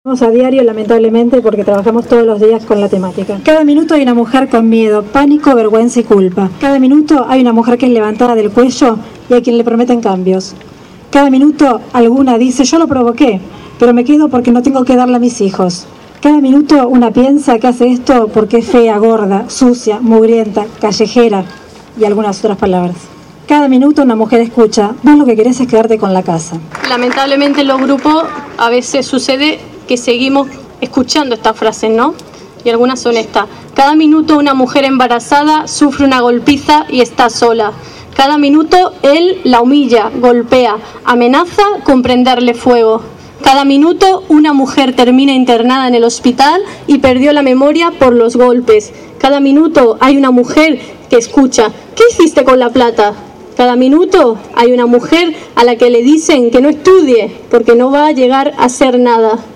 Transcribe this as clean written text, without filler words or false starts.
A diario, lamentablemente, porque trabajamos todos los días con la temática. Cada minuto hay una mujer con miedo, pánico, vergüenza y culpa. Cada minuto hay una mujer que es levantada del cuello y a quien le prometen cambios. Cada minuto alguna dice, yo lo provoqué, pero me quedo porque no tengo que darle a mis hijos. Cada minuto una piensa que hace esto porque es fea, gorda, sucia, mugrienta, callejera y algunas otras palabras. Cada minuto una mujer escucha, vos lo que querés es quedarte con la casa. Lamentablemente en los grupos a veces sucede que seguimos escuchando estas frases, ¿no? Y algunas son estas. Cada minuto una mujer embarazada sufre una golpiza y está sola. Cada minuto él la humilla, golpea, amenaza con prenderle fuego. Cada minuto una mujer termina internada en el hospital y perdió la memoria por los golpes. Cada minuto hay una mujer que escucha, ¿qué hiciste con la plata? Cada minuto hay una mujer a la que le dicen que no estudie porque no va a llegar a ser nada.